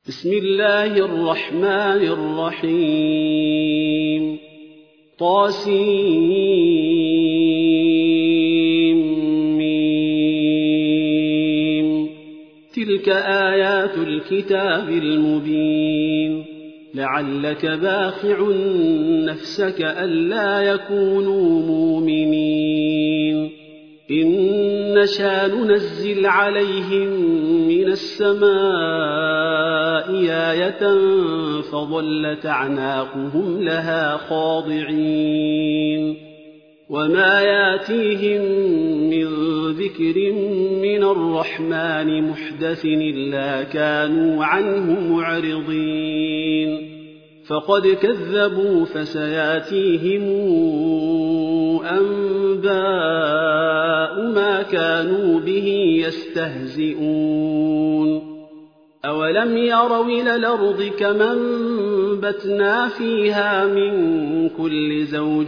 بسم الله الرحمن الرحيم طاسيم تلك آيات الكتاب المبين لعلك باخع نفسك ألا يكونوا مؤمنين إن نشأ ننزل عليهم من السماء آية فظلت أعناقهم لها خاضعين وما ياتيهم من ذكر من الرحمن محدث إلا كانوا عنه معرضين فقد كذبوا فسياتيهم أنباء ما كانوا به يستهزئون أولم يروا إلى الأرض كما أنبتنا فيها من كل زوج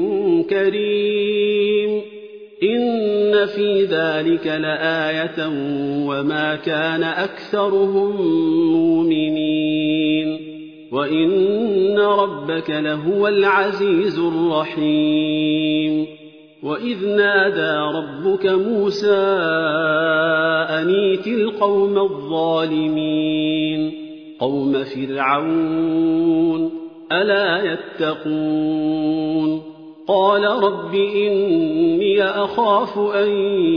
كريم إن في ذلك لآية وما كان أكثرهم مؤمنين وإن ربك لهو العزيز الرحيم وإذ نادى ربك موسى أن ائت القوم الظالمين قوم فرعون ألا يتقون قال رب إني أخاف أن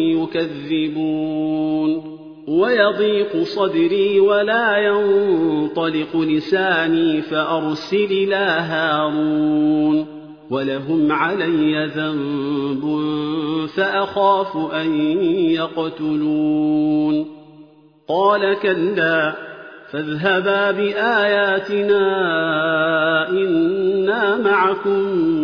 يكذبون ويضيق صدري ولا ينطلق لساني فأرسل إلى هارون ولهم علي ذنب فأخاف أن يقتلون قال كلا فاذهبا بآياتنا إنا معكم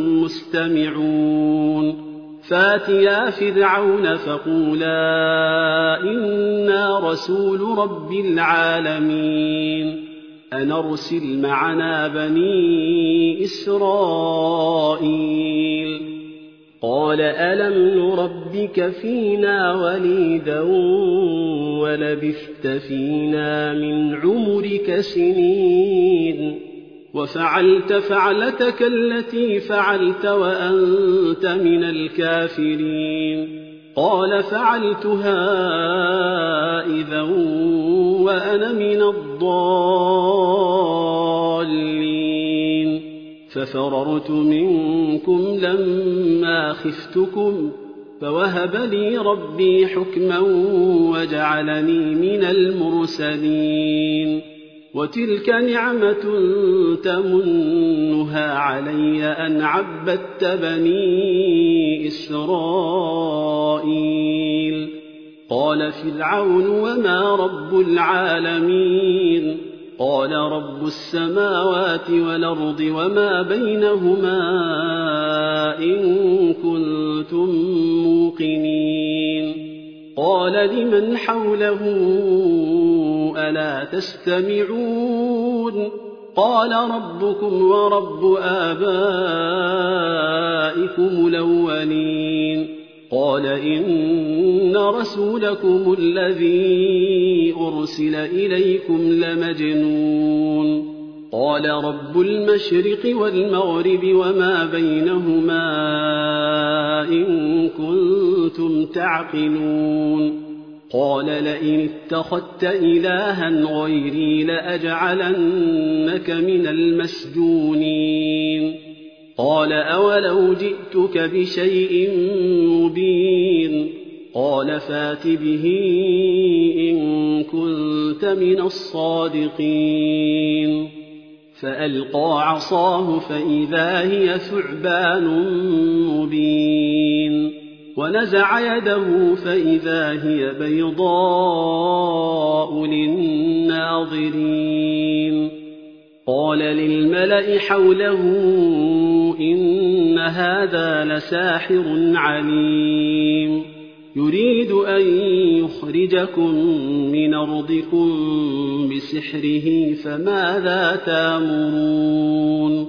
مستمعون فاتيا فرعون فقولا إنا رسول رب العالمين أن أرسل معنا بني إسرائيل قال ألم نربك فينا وليدا ولبثت فينا من عمرك سنين وفعلت فعلتك التي فعلت وأنت من الكافرين قال فعلتها إذا وأنا من الضالين ففررت منكم لما خفتكم فوهب لي ربي حكما وجعلني من المرسلين وتلك نعمة تمنها علي أن عبدت بني إسرائيل قال فرعون وما رب العالمين قال رب السماوات والأرض وما بينهما إن كنتم موقنين قال لمن حوله ألا تستمعون قال ربكم ورب آبائكم الأولين قال إن رسولكم الذي أرسل إليكم لمجنون قال رب المشرق والمغرب وما بينهما إن كنتم تعقلون قال لئن اتخذت إلها غيري لأجعلنك من المسجونين قال أولو جئتك بشيء مبين قال فات به إن كنت من الصادقين فألقى عصاه فإذا هي ثعبان مبين ونزع يده فإذا هي بيضاء للناظرين قال للملأ حوله إن هذا لساحر عليم يريد أن يخرجكم من أرضكم بسحره فماذا تأمرون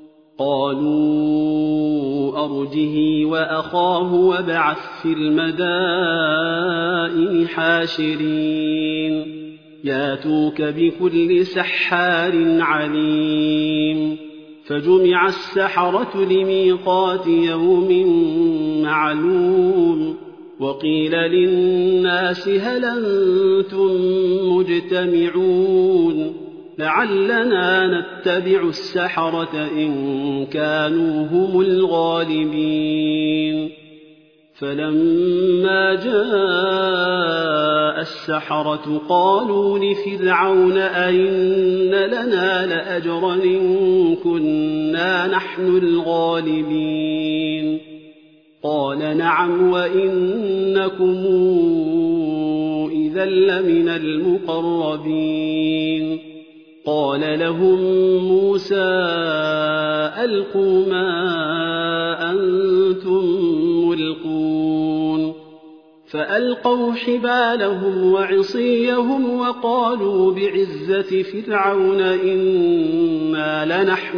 قالوا أرجه وأخاه وابعث في المدائن حاشرين ياتوك بكل سحار عليم فجمع السحرة لميقات يوم معلوم وقيل للناس هل أنتم مجتمعون لعلنا نتبع السحرة إن كانوا هم الغالبين فلما جاء السحرة قالوا لفرعون أئن لنا لأجرا إن كنا نحن الغالبين قال نعم وإنكم إذا لمن المقربين قال لهم موسى ألقوا ما أنتم ملقون فألقوا حبالهم وعصيهم وقالوا بعزة فرعون إنا لنحن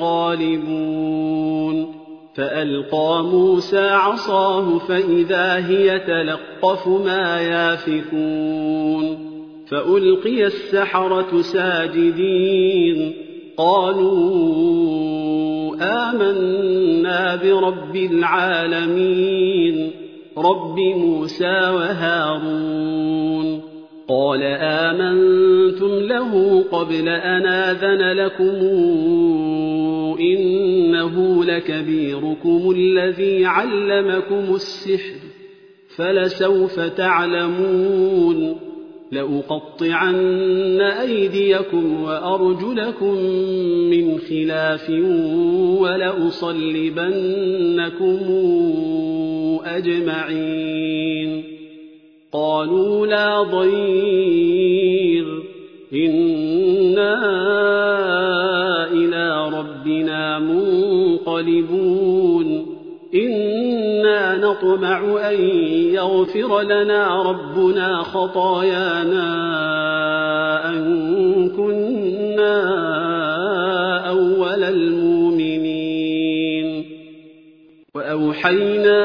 الغالبون فألقى موسى عصاه فإذا هي تلقف ما يافكون فألقي السحرة ساجدين قالوا آمنا برب العالمين رب موسى وهارون قال آمنتم له قبل أن آذن لكم إنه لكبيركم الذي علمكم السحر فلسوف تعلمون لأقطعن أيديكم وأرجلكم من خلاف ولأصلبنكم أجمعين قالوا لا ضير إنا إلى ربنا منقلبون إنا نطمع أن يغفر لنا ربنا خطايانا أن كنا أول المؤمنين وأوحينا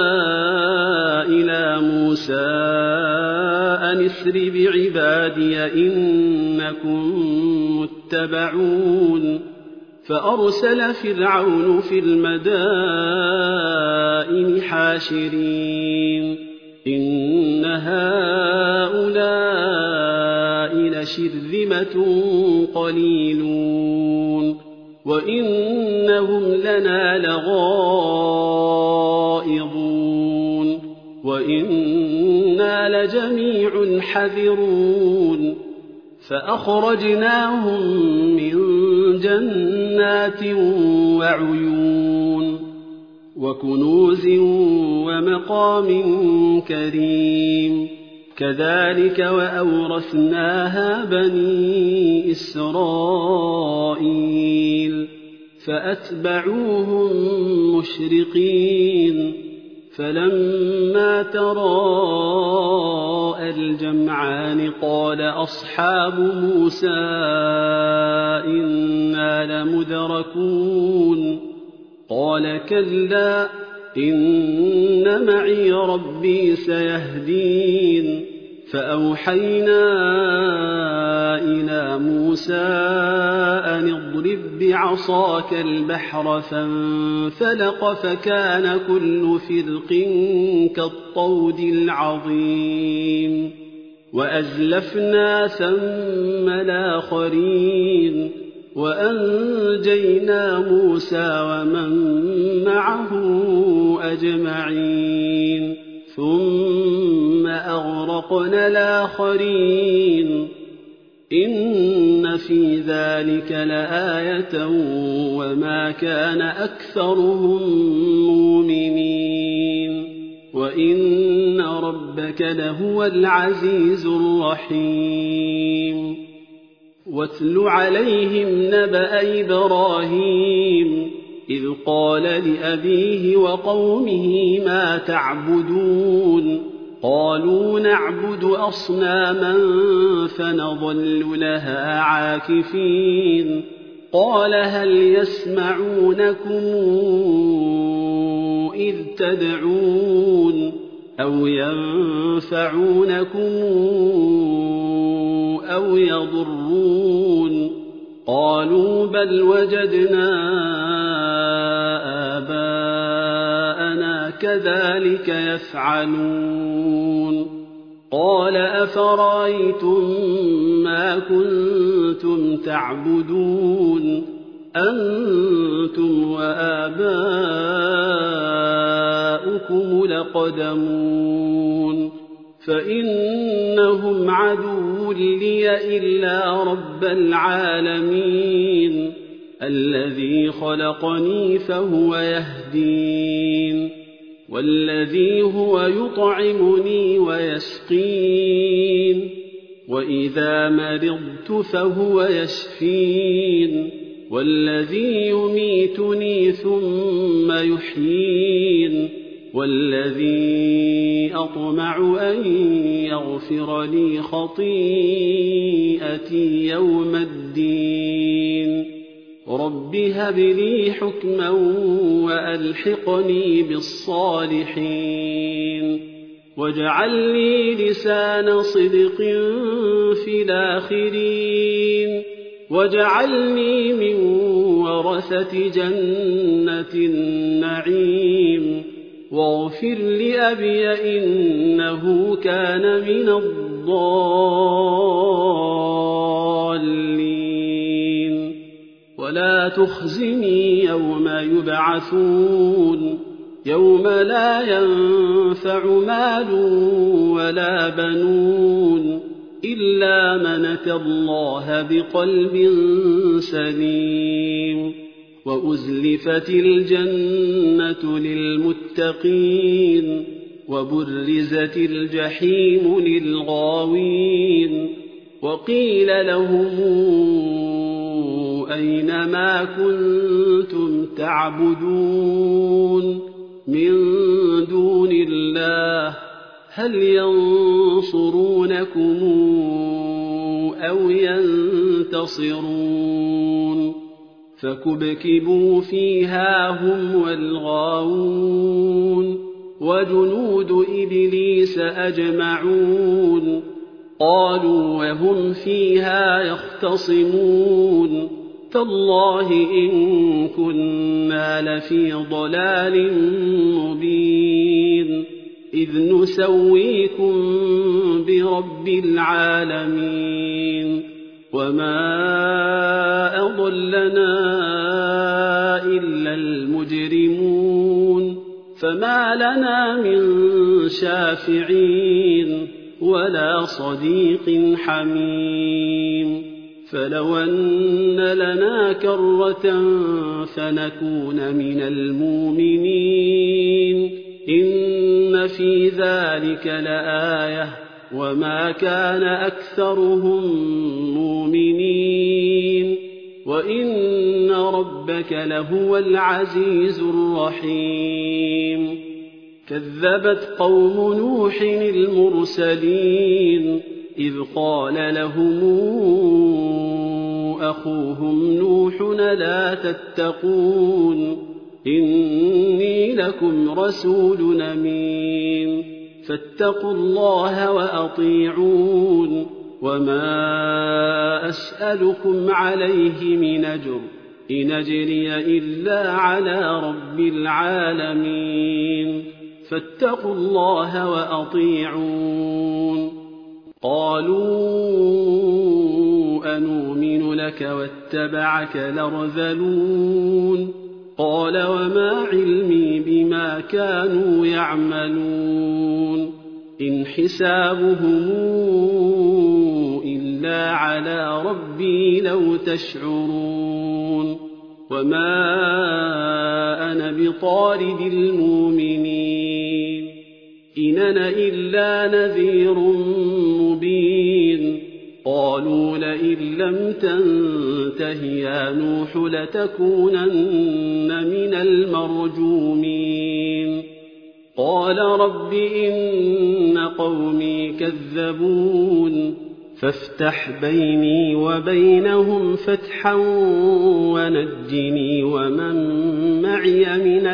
إلى موسى أن اسر بعبادي إنكم متبعون فأرسل فرعون في المدائن حاشرين إن هؤلاء لشرذمة قليلون وإنهم لنا لغائظون وإنا لجميع حذرون فأخرجناهم من جنات وعيون وكنوز ومقام كريم كذلك وأورثناها بني إسرائيل فأتبعوهم مشرقين فلما تراءى الجمعان قال أصحاب موسى إنا لمدركون قال كلا إن معي ربي سيهدين فأوحينا إلى موسى أن اضرب بعصاك البحر فانفلق فكان كل فرق كالطود العظيم وأزلفنا ثم الآخرين وأنجينا موسى ومن معه أجمعين ثم أغرقنا الآخرين إن في ذلك لآية وما كان أكثرهم مؤمنين وإن ربك لهو العزيز الرحيم واتل عليهم نبأ إبراهيم إذ قال لأبيه وقومه ما تعبدون قالوا نعبد أصناما فنظل لها عاكفين قال هل يسمعونكم إذ تدعون أو ينفعونكم أو يضرون قالوا بل وجدنا آباءنا كذلك يفعلون قال أفرأيتم ما كنتم تعبدون أنتم وآباؤكم الأقدمون فإنهم عدو لي إلا رب العالمين الذي خلقني فهو يهدين والذي هو يطعمني ويسقين وإذا مرضت فهو يشفين والذي يميتني ثم يحيين والذي أطمع أن يغفر لي خطيئتي يوم الدين رب هب لي حكما وألحقني بالصالحين واجعل لي لسان صدق في الآخرين واجعلني من ورثة جنة النعيم واغفر لأبي إنه كان من الضالين ولا تخزني يوم يبعثون يوم لا ينفع مال ولا بنون إلا من أتى الله بقلب سليم وأزلفت الجنة للمتقين وبرزت الجحيم للغاوين وقيل لهم أين ما كنتم تعبدون من دون الله هل ينصرونكم أو ينتصرون فكبكبوا فيها هم والغاوون وجنود إبليس أجمعون قالوا وهم فيها يختصمون تالله إن كنا لفي ضلال مبين إذ نسويكم برب العالمين وما أضلنا إلا المجرمون فما لنا من شافعين ولا صديق حميم فلو أن لنا كرة فنكون من المؤمنين إن في ذلك لآية وما كان أكثرهم مؤمنين وإن ربك لهو العزيز الرحيم كذبت قوم نوح المرسلين إذ قال لهم أخوهم نوح لا تتقون إني لكم رسول أمين فاتقوا الله وأطيعون وما أسألكم عليه من أجر إن أجري إلا على رب العالمين فاتقوا الله وأطيعون قالوا أنؤمن لك واتبعك الأرذلون قال وما علمي بما كانوا يعملون إن حسابهم إلا على ربي لو تشعرون وما أنا بطارد المؤمنين إن أنا إلا نذير مبين قالوا لئن لم تنته يا نوح لتكونن من المرجومين قال رب إن قومي كذبون فافتح بيني وبينهم فتحا ونجني ومن معي من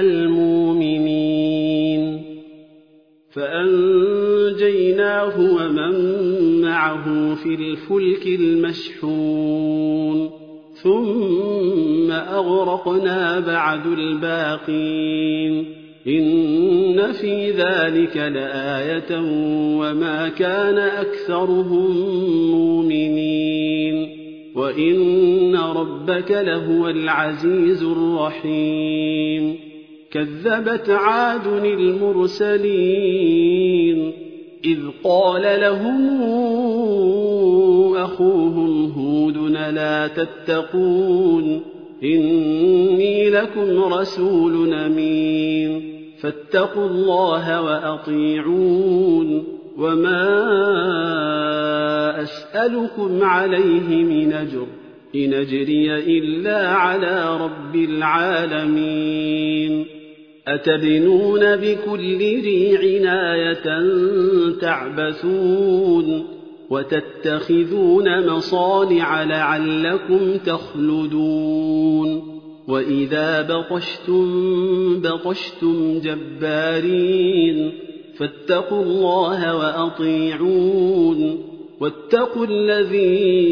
المؤمنين فأنجيناه ومن معه في الفلك المشحون ثم أغرقنا بعد الباقين إن في ذلك لآية وما كان أكثرهم مؤمنين وإن ربك لهو العزيز الرحيم كذبت عاد المرسلين إذ قال لهم أخوهم هود لا تتقون إني لكم رسول أمين فاتقوا الله وأطيعون وما أسألكم عليه من أجر إن أجري إلا على رب العالمين أتبنون بكل ريع آية تعبثون وتتخذون مصانع لعلكم تخلدون وإذا بطشتم جبارين فاتقوا الله وأطيعون واتقوا الذي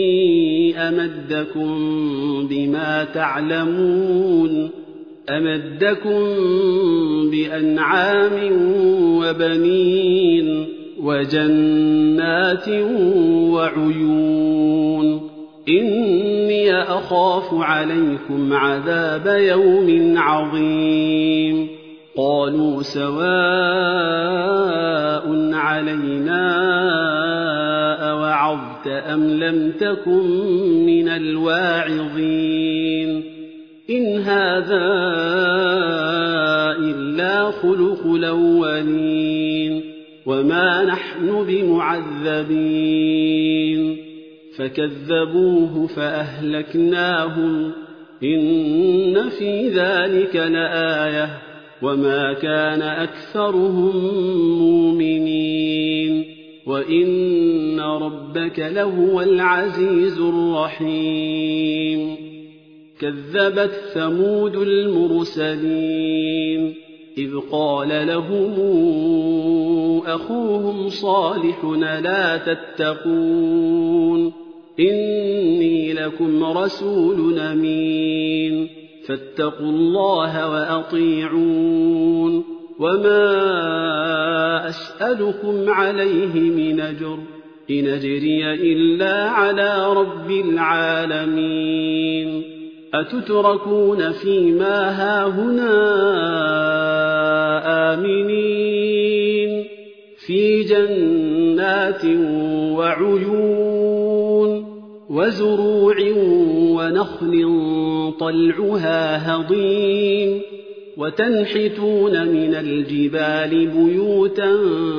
أمدكم بما تعلمون أمدكم بأنعام وبنين وجنات وعيون إني أخاف عليكم عذاب يوم عظيم قالوا سواء علينا أوعظت أم لم تكن من الواعظين إن هذا إلا خلق الأولين وما نحن بمعذبين فكذبوه فأهلكناهم إن في ذلك لآية وما كان أكثرهم مؤمنين وإن ربك لهو العزيز الرحيم كذبت ثمود المرسلين إذ قال لهم أخوهم صالح لا تتقون إني لكم رسول أمين فاتقوا الله وأطيعون وما أسألكم عليه من أجر إن أجري إلا على رب العالمين أتتركون فيما هاهنا آمنين في جنات وعيون وزروع ونخل طلعها هضيم وتنحتون من الجبال بيوتا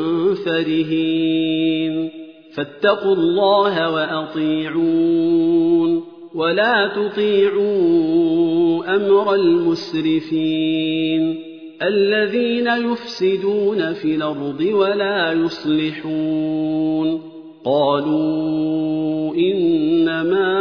فرهين فاتقوا الله وأطيعون ولا تطيعوا أمر المسرفين الذين يفسدون في الأرض ولا يصلحون قالوا إنما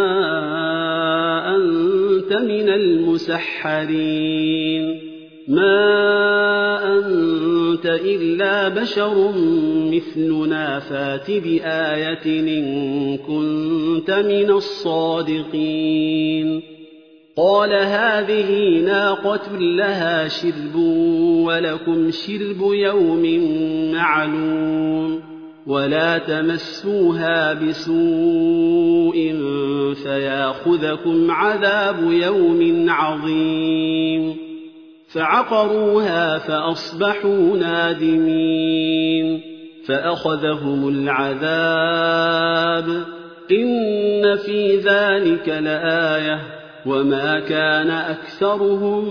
أنت من المسحرين ما أنت إلا بشر مثلنا فات بآية إن كنت من الصادقين قال هذه ناقة لها شرب ولكم شرب يوم معلوم ولا تمسوها بسوء فياخذكم عذاب يوم عظيم فعقروها فأصبحوا نادمين فأخذهم العذاب إن في ذلك لآية وما كان أكثرهم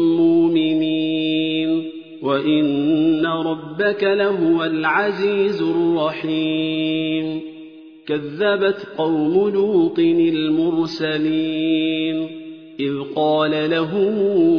مؤمنين وإن ربك لهو العزيز الرحيم كذبت قوم لوط المرسلين إذ قال لهم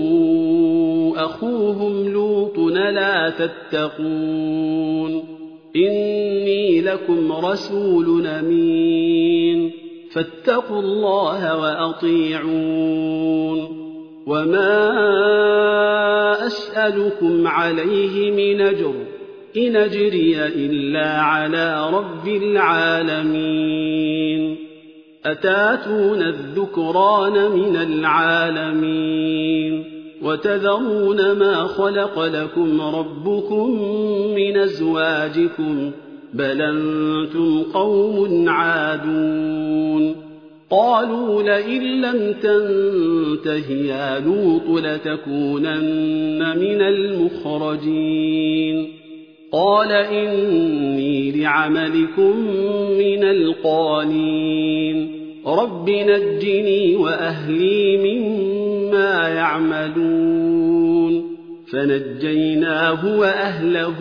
أخوهم لوط لا تتقون إني لكم رسول أمين فاتقوا الله وأطيعون وما أسألكم عليه من أجر إن أجري إلا على رب العالمين أتاتون الذكران من العالمين وتذرون ما خلق لكم ربكم من أزواجكم بل أنتم قوم عادون قالوا لئن لم تنته يا لوط لتكونن من المخرجين قال إني لعملكم من القالين رب نجني وأهلي مما يعملون فنجيناه وأهله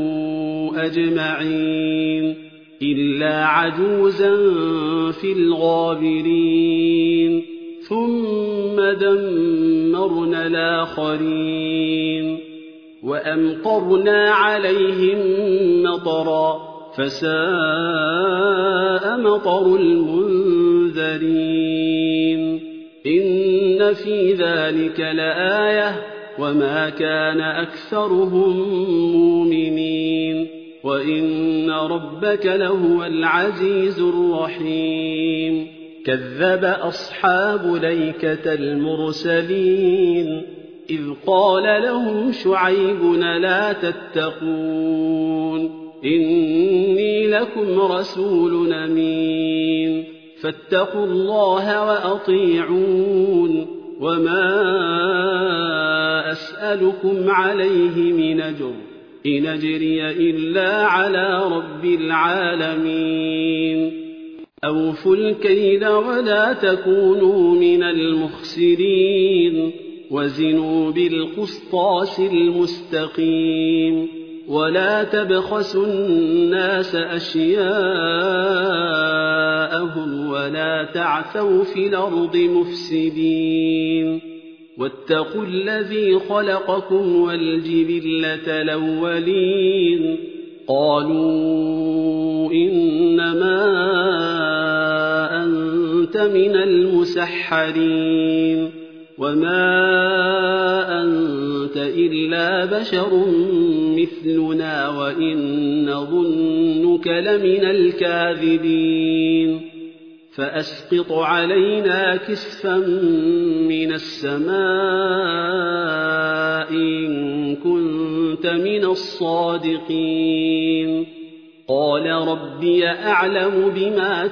أجمعين إلا عجوزا في الغابرين ثم دمرنا الآخرين وأمطرنا عليهم مطرا فساء مطر المنذرين إن في ذلك لآية وما كان أكثرهم مؤمنين وإن ربك لهو العزيز الرحيم كذب أصحاب ليكة المرسلين إذ قال لهم شعيب لا تتقون إني لكم رسول أمين فاتقوا الله وأطيعون وما أسألكم عليه من أجر إن أجري إلا على رب العالمين أوفوا الكيل ولا تكونوا من المخسرين وزنوا بالقسطاس المستقيم ولا تبخسوا الناس أشياءهم ولا تعثوا في الأرض مفسدين واتقوا الذي خلقكم والجبلة الأولين قالوا إنما أنت من المسحرين وما أنت إلا بشر مثلنا وإن نظنك لمن الكاذبين فأسقط علينا كسفا من السماء إن كنت من الصادقين قال ربي أعلم بما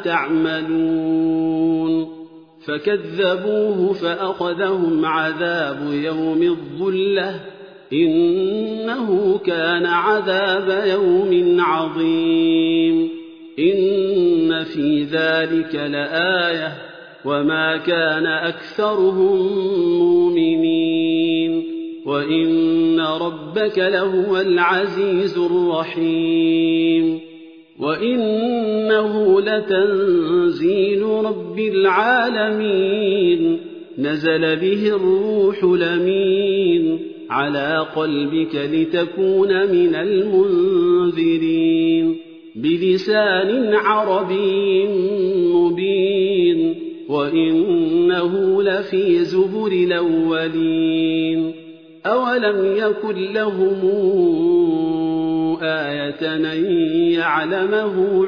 تعملون فكذبوه فأخذهم عذاب يوم الظلة إنه كان عذاب يوم عظيم إن في ذلك لآية وما كان أكثرهم مؤمنين وإن ربك لهو العزيز الرحيم وإنه لتنزيل رب العالمين نزل به الروح الأمين على قلبك لتكون من المنذرين بلسان عربي مبين وإنه لفي زبر الأولين أولم يكن لهم آية أن يعلمه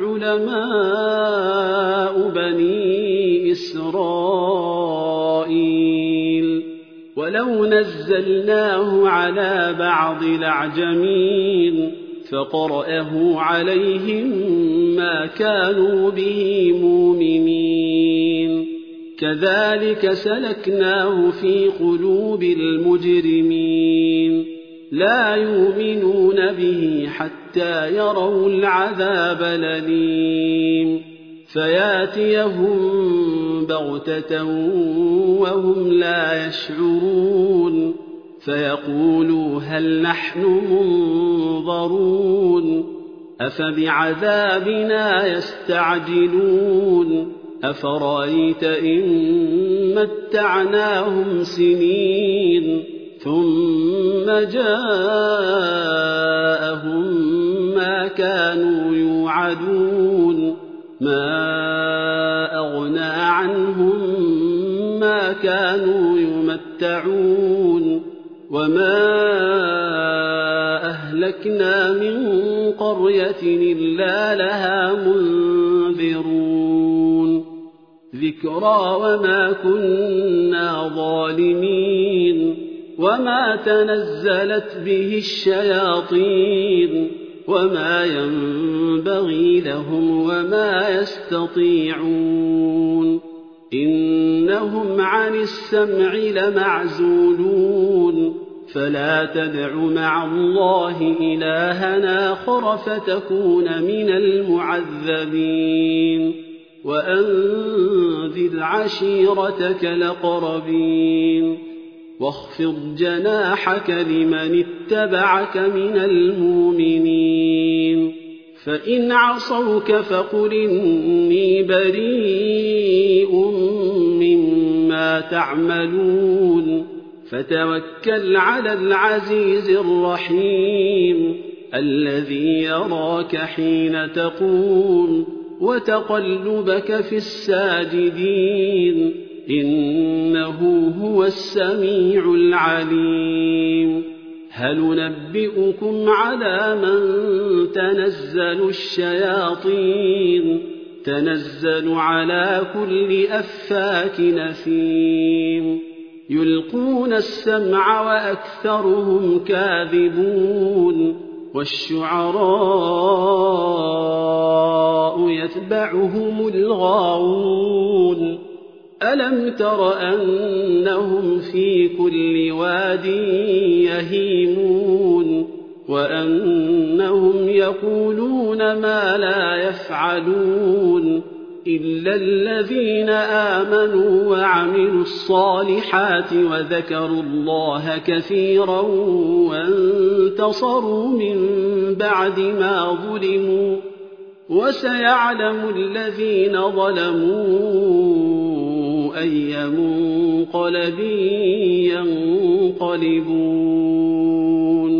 علماء بني إسرائيل ولو نزلناه على بعض الأعجمين فقرأه عليهم ما كانوا به مؤمنين كذلك سلكناه في قلوب المجرمين لا يؤمنون به حتى يروا العذاب الأليم فياتيهم بغتة وهم لا يشعرون فيقولوا هل نحن منظرون أفبعذابنا يستعجلون أفرأيت إن متعناهم سنين ثم جاءهم ما كانوا يوعدون ما أغنى عنهم ما كانوا يمتعون وما أهلكنا أهلكنا من قرية إلا لها منذرون ذكرى وما كنا ظالمين وما تنزلت به الشياطين وما ينبغي لهم وما يستطيعون إنهم عن السمع لمعزولون فلا تدع مع الله إلهنا آخر فتكون من المعذبين وأنذر عشيرتك الأقربين واخفض جناحك لمن اتبعك من المؤمنين فإن عصوك فقل إني بريء مما تعملون فتوكل على العزيز الرحيم الذي يراك حين تقوم وتقلبك في الساجدين إنه هو السميع العليم هل ننبئكم على من تنزل الشياطين تنزل على كل أفاك نثيم يلقون السمع وأكثرهم كاذبون والشعراء يتبعهم الغاوون ألم تر أنهم في كل واد يهيمون وأنهم يقولون ما لا يفعلون إلا الذين آمنوا وعملوا الصالحات وذكروا الله كثيرا وانتصروا من بعد ما ظلموا وسيعلم الذين ظلموا أي منقلب ينقلبون